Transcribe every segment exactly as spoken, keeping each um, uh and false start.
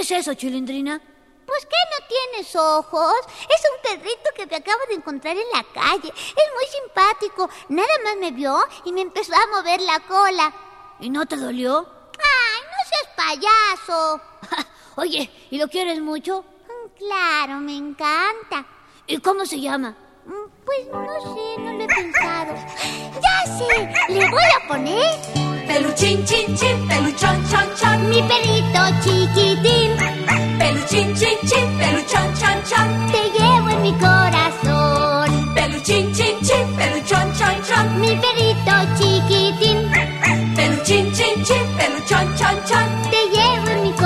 es eso, Chilindrina? ¿Pues qué, no tienes ojos? Es un perrito que me acabo de encontrar en la calle. Es muy simpático. Nada más me vio y me empezó a mover la cola. ¿Y no te dolió? ¡Ay, no seas payaso! Oye, ¿y lo quieres mucho? Claro, me encanta. ¿Y cómo se llama? Pues no sé, no lo he pensado. ¡Ya sé! Le voy a poner Peluchín, chin, chin, peluchón, chon, chon. mi perrito chiquitín. Peluchín, chin, chin, peluchón, chon, chon. Te llevo en mi corazón. Peluchín, chin, chin, peluchón, chon, chon. Mi perrito chiquitín. Peluchín, chin, chin, peluchón, chon, chon. Te llevo en mi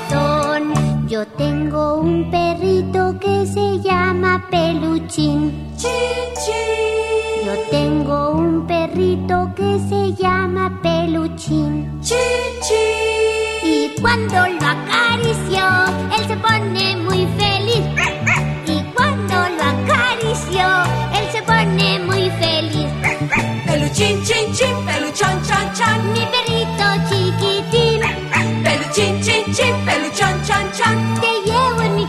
corazón. Yo tengo un perrito que se llama Peluchín. Chin, chin. Yo tengo un perrito que se llama Peluchín. Chin, chin. Y cuando lo acaricio, él se pone muy feliz. Y cuando lo acaricio, él se pone muy feliz. Peluchín, chin, chin, peluchón, chon, chon. Mi perrito chiquitín. Peluchín, chin, chin, peluchón, chon, chon. Te llevo en mi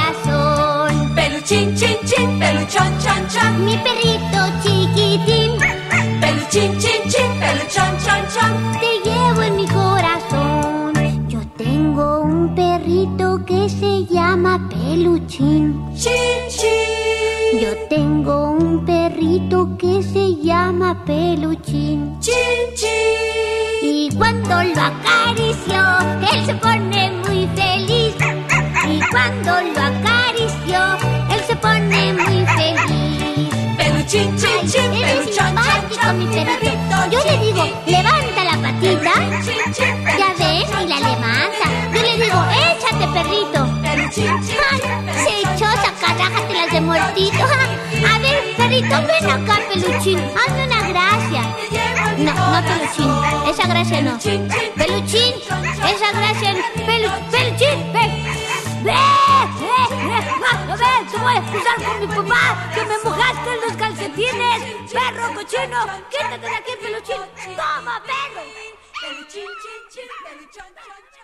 corazón. Peluchín, chin, chin, peluchón, chon, chon. Mi perrito chiquitín. Peluchín, chin, chin, peluchón, chon, chon. Te llevo en mi corazón. Yo tengo un perrito que se llama Peluchín. Chin, chin. Yo tengo un perrito que se llama Peluchín. Chin, chin. Y cuando lo acaricio, él se pone muy feliz. Y cuando lo acaricio, él se pone muy feliz. Peluchín, chin, Ay, chin, eres peluchón, chon, simpático, chon. mi perrito. Yo le digo, levanta la patita. Chin, chin, Ya ves, y la levanta. Yo le digo, échate, perrito. Peluchín, chin, Ay, chin, se echó, sacarájatelas de muertito. A ver, perrito, ven acá, Peluchín. Hazme una gracia. No, no, Peluchín. Esa gracia no. Peluchín, esa gracia no. Pelu, Peluchín, ven. ¡Ven! ¡Ven! ¡Ven! ¡A ver! ¡Te voy a excusar con mi papá! ¡Que me mojaste en los calcetines! ¡Perro cochino! ¡Quítate de aquí, Peluchín! ¡Toma, perro! Peluchín, chin, chin, peluchón, chon, chon.